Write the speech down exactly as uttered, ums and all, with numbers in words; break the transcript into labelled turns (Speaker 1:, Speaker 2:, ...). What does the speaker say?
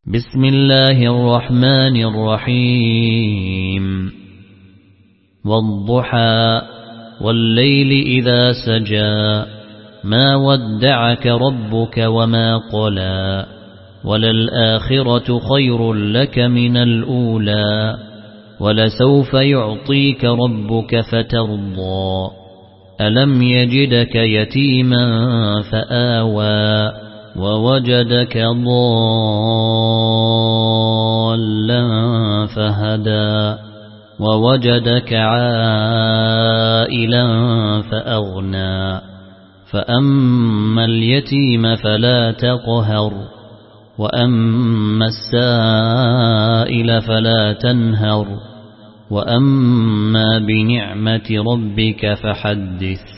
Speaker 1: بسم الله الرحمن الرحيم والضحى والليل إذا سجى ما ودعك ربك وما قلى وللآخرة خير لك من الأولى ولسوف يعطيك ربك فترضى ألم يجدك يتيما فآوى ووجدك ضالا فهدى ووجدك عائلا فأغنى فأما اليتيم فلا تقهر وأما السائل فلا تنهر وأما بنعمة ربك فحدث